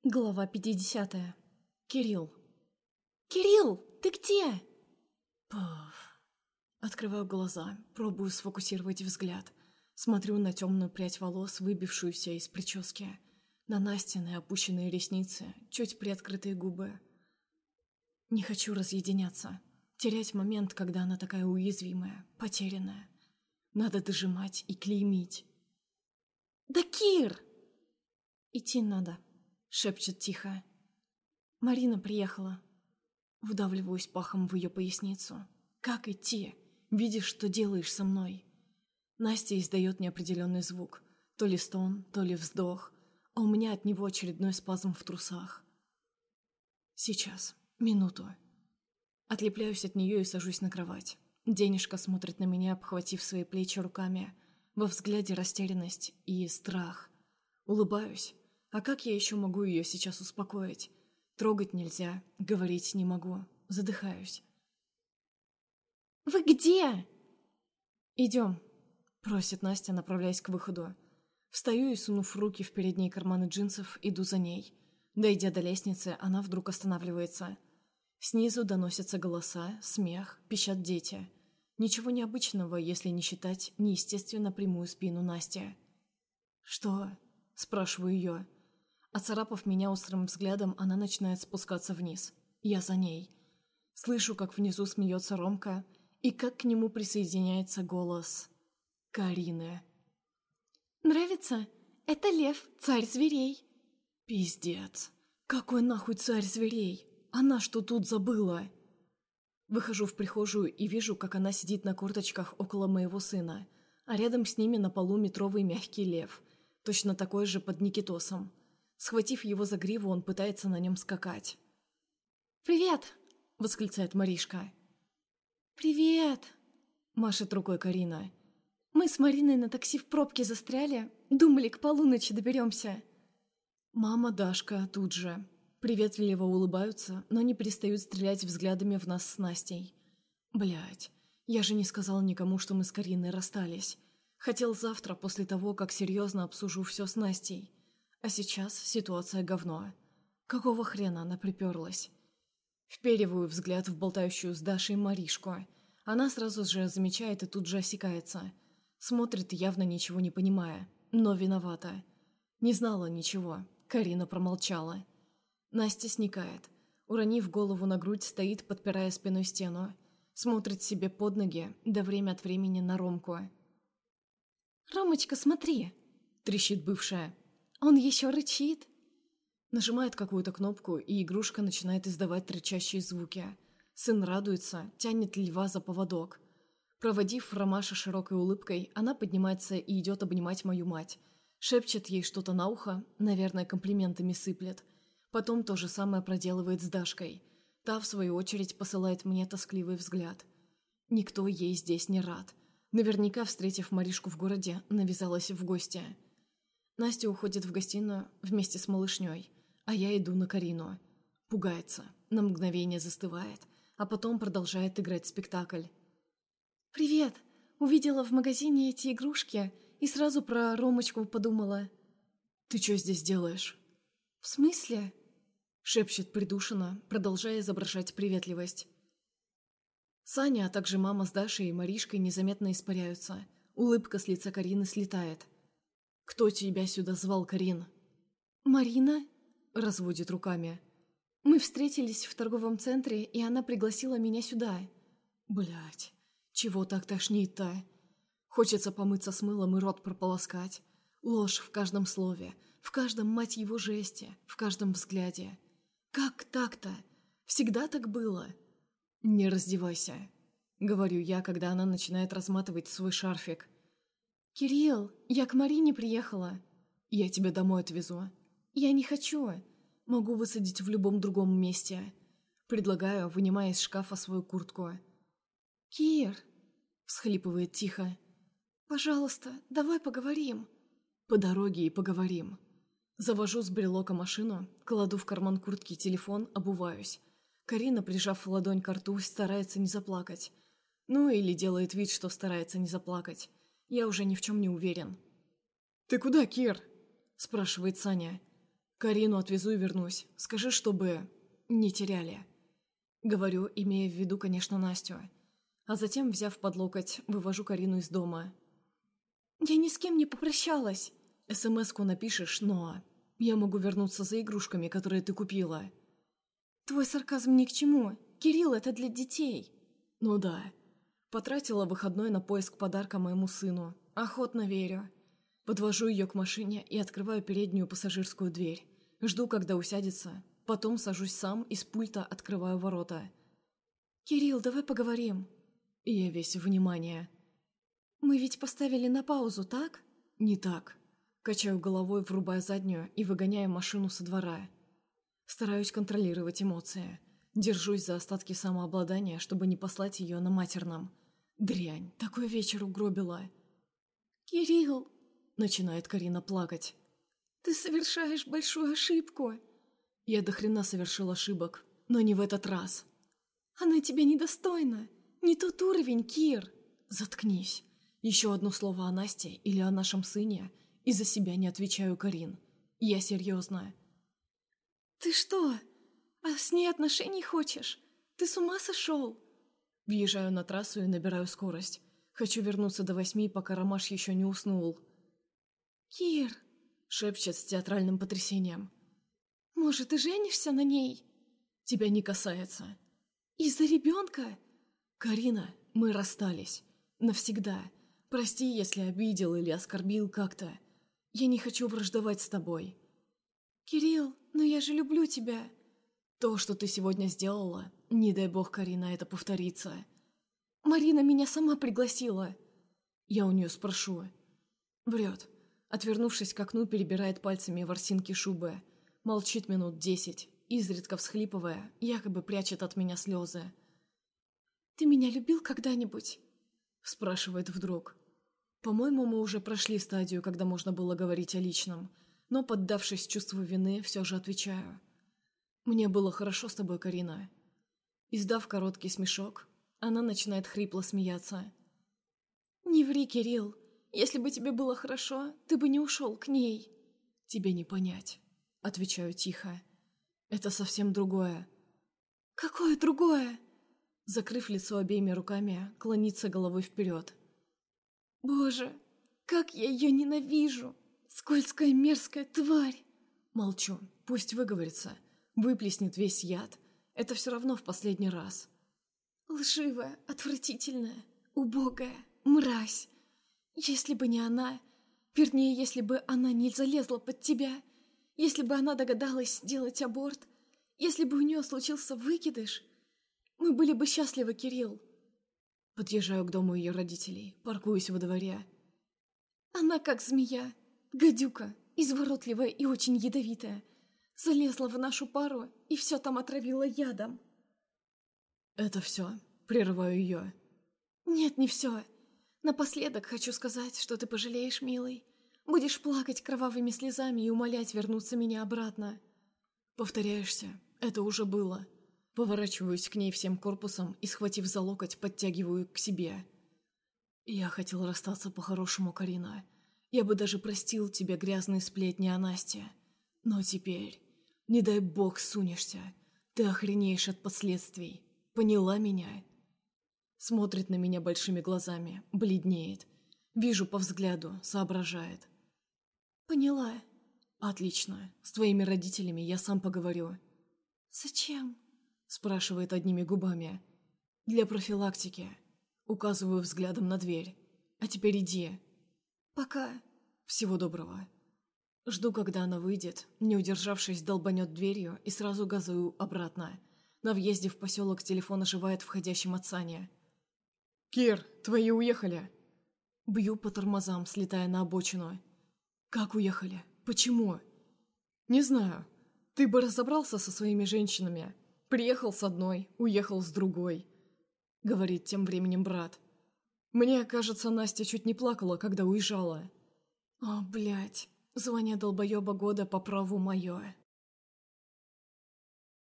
Глава 50. Кирилл. «Кирилл, ты где?» Пф. Открываю глаза, пробую сфокусировать взгляд. Смотрю на темную прядь волос, выбившуюся из прически. На Настины опущенные ресницы, чуть приоткрытые губы. Не хочу разъединяться. Терять момент, когда она такая уязвимая, потерянная. Надо дожимать и клеймить. «Да, Кир!» «Идти надо», — шепчет тихо. «Марина приехала». Вдавливаюсь пахом в ее поясницу. «Как идти? Видишь, что делаешь со мной?» Настя издает неопределенный звук. То ли стон, то ли вздох. А у меня от него очередной спазм в трусах. Сейчас. Минуту. Отлепляюсь от нее и сажусь на кровать. Денежка смотрит на меня, обхватив свои плечи руками. Во взгляде растерянность и страх. Улыбаюсь. А как я еще могу ее сейчас успокоить? Трогать нельзя, говорить не могу. Задыхаюсь. «Вы где?» «Идем», — просит Настя, направляясь к выходу. Встаю и, сунув руки в передние карманы джинсов, иду за ней. Дойдя до лестницы, она вдруг останавливается. Снизу доносятся голоса, смех, пищат дети. Ничего необычного, если не считать неестественно прямую спину Насти. «Что?» — спрашиваю ее. Оцарапав меня острым взглядом, она начинает спускаться вниз. Я за ней. Слышу, как внизу смеется Ромка, и как к нему присоединяется голос Карины. «Нравится? Это лев, царь зверей». «Пиздец! Какой нахуй царь зверей? Она что тут забыла?» Выхожу в прихожую и вижу, как она сидит на корточках около моего сына, а рядом с ними на полу метровый мягкий лев, точно такой же под Никитосом. Схватив его за гриву, он пытается на нем скакать. «Привет!» — восклицает Маришка. «Привет!» — машет рукой Карина. «Мы с Мариной на такси в пробке застряли. Думали, к полуночи доберемся». Мама, Дашка тут же. Приветливо улыбаются, но не перестают стрелять взглядами в нас с Настей. Блядь, я же не сказал никому, что мы с Кариной расстались. Хотел завтра, после того, как серьезно обсужу все с Настей. А сейчас ситуация говно. Какого хрена она приперлась? Впериваю взгляд в болтающую с Дашей Маришку. Она сразу же замечает и тут же осекается. Смотрит, явно ничего не понимая, но виновата. Не знала ничего. Карина промолчала. Настя сникает. Уронив голову на грудь, стоит, подпирая спиной стену. Смотрит себе под ноги, да время от времени на Ромку. «Ромочка, смотри!» — трещит бывшая. «Он еще рычит!» Нажимает какую-то кнопку, и игрушка начинает издавать рычащие звуки. Сын радуется, тянет льва за поводок. Проводив Ромаша широкой улыбкой, она поднимается и идет обнимать мою мать. Шепчет ей что-то на ухо, наверное, комплиментами сыплет. Потом то же самое проделывает с Дашкой. Та, в свою очередь, посылает мне тоскливый взгляд. Никто ей здесь не рад. Наверняка, встретив Маришку в городе, навязалась в гости. Настя уходит в гостиную вместе с малышней, а я иду на Карину. Пугается, на мгновение застывает, а потом продолжает играть спектакль. «Привет! Увидела в магазине эти игрушки и сразу про Ромочку подумала». «Ты что здесь делаешь?» «В смысле?» — шепчет придушенно, продолжая изображать приветливость. Саня, а также мама с Дашей и Маришкой незаметно испаряются. Улыбка с лица Карины слетает. «Кто тебя сюда звал, Карин?» «Марина?» — разводит руками. «Мы встретились в торговом центре, и она пригласила меня сюда». Блять, чего так тошнит-то? Хочется помыться с мылом и рот прополоскать. Ложь в каждом слове, в каждом, мать его, жесте, в каждом взгляде. Как так-то? Всегда так было? «Не раздевайся», — говорю я, когда она начинает разматывать свой шарфик. «Кирилл, я к Марине приехала». «Я тебя домой отвезу». «Я не хочу». «Могу высадить в любом другом месте». Предлагаю, вынимая из шкафа свою куртку. «Кир», — всхлипывает тихо. «пожалуйста, давай поговорим». «По дороге и поговорим». Завожу с брелока машину, кладу в карман куртки телефон, обуваюсь. Карина, прижав ладонь к рту, старается не заплакать. Ну или делает вид, что старается не заплакать. Я уже ни в чем не уверен. «Ты куда, Кир?» – спрашивает Саня. Карину отвезу и вернусь. Скажи, чтобы не теряли. Говорю, имея в виду, конечно, Настю. А затем, взяв под локоть, вывожу Карину из дома. «Я ни с кем не попрощалась!» СМС-ку напишешь, но... Я могу вернуться за игрушками, которые ты купила. Твой сарказм ни к чему. Кирилл, это для детей. Ну да. Потратила выходной на поиск подарка моему сыну. Охотно верю. Подвожу ее к машине и открываю переднюю пассажирскую дверь. Жду, когда усядется. Потом сажусь сам и с пульта открываю ворота. «Кирилл, давай поговорим». И я весь внимание. «Мы ведь поставили на паузу, так?» Не так. Качаю головой, врубая заднюю и выгоняя машину со двора. Стараюсь контролировать эмоции. Держусь за остатки самообладания, чтобы не послать ее на матерном. Дрянь, такой вечер угробила. «Кирилл!» — начинает Карина плакать. «Ты совершаешь большую ошибку!» Я до хрена совершил ошибок, но не в этот раз. «Она тебя недостойна! Не тот уровень, Кир!» Заткнись. Еще одно слово о Насте или о нашем сыне, и за себя не отвечаю, Карин. Я серьезно. «Ты что? А с ней отношений хочешь? Ты с ума сошел?» Въезжаю на трассу и набираю скорость. Хочу вернуться до 8, пока Ромаш еще не уснул. «Кир!» — шепчет с театральным потрясением. «Может, ты женишься на ней?» «Тебя не касается». «Из-за ребенка?» «Карина, мы расстались. Навсегда. Прости, если обидел или оскорбил как-то. Я не хочу враждовать с тобой». «Кирилл, но я же люблю тебя». То, что ты сегодня сделала, не дай бог, Карина, это повторится. Марина меня сама пригласила. Я у нее спрошу. Врет. Отвернувшись к окну, перебирает пальцами ворсинки шубы. Молчит минут 10, изредка всхлипывая, якобы прячет от меня слезы. «Ты меня любил когда-нибудь?» Спрашивает вдруг. По-моему, мы уже прошли стадию, когда можно было говорить о личном, но, поддавшись чувству вины, все же отвечаю. Мне было хорошо с тобой, Карина. Издав короткий смешок, она начинает хрипло смеяться. «Не ври, Кирилл. Если бы тебе было хорошо, ты бы не ушел к ней». «Тебе не понять», — отвечаю тихо. «Это совсем другое». «Какое другое?» Закрыв лицо обеими руками, клонится головой вперед. «Боже, как я ее ненавижу! Скользкая мерзкая тварь!» Молчу. Пусть выговорится. Выплеснет весь яд. Это все равно в последний раз. «Лживая, отвратительная, убогая, мразь! Если бы не она, вернее, если бы она не залезла под тебя, если бы она догадалась сделать аборт, если бы у нее случился выкидыш, мы были бы счастливы, Кирилл». Подъезжаю к дому ее родителей, паркуюсь во дворе. Она как змея, гадюка, изворотливая и очень ядовитая. Залезла в нашу пару и все там отравила ядом. «Это все?» Прерываю ее. «Нет, не все. Напоследок хочу сказать, что ты пожалеешь, милый. Будешь плакать кровавыми слезами и умолять вернуться меня обратно». «Повторяешься. Это уже было». Поворачиваюсь к ней всем корпусом и, схватив за локоть, подтягиваю к себе. «Я хотел расстаться по-хорошему, Карина. Я бы даже простил тебе грязные сплетни о Насте. Но теперь, не дай бог, сунешься. Ты охренеешь от последствий. Поняла меня?» Смотрит на меня большими глазами, бледнеет. Вижу по взгляду, соображает. «Поняла». «Отлично. С твоими родителями я сам поговорю». «Зачем?» Спрашивает одними губами. «Для профилактики». Указываю взглядом на дверь. «А теперь иди». «Пока». «Всего доброго». Жду, когда она выйдет, не удержавшись, долбанет дверью и сразу газую обратно. На въезде в поселок телефон оживает входящим от Сани. «Кир, твои уехали!» Бью по тормозам, слетая на обочину. «Как уехали? Почему?» «Не знаю. Ты бы разобрался со своими женщинами. Приехал с одной, уехал с другой», — говорит тем временем брат. «Мне кажется, Настя чуть не плакала, когда уезжала». «О, блядь, звание долбоеба года по праву мое».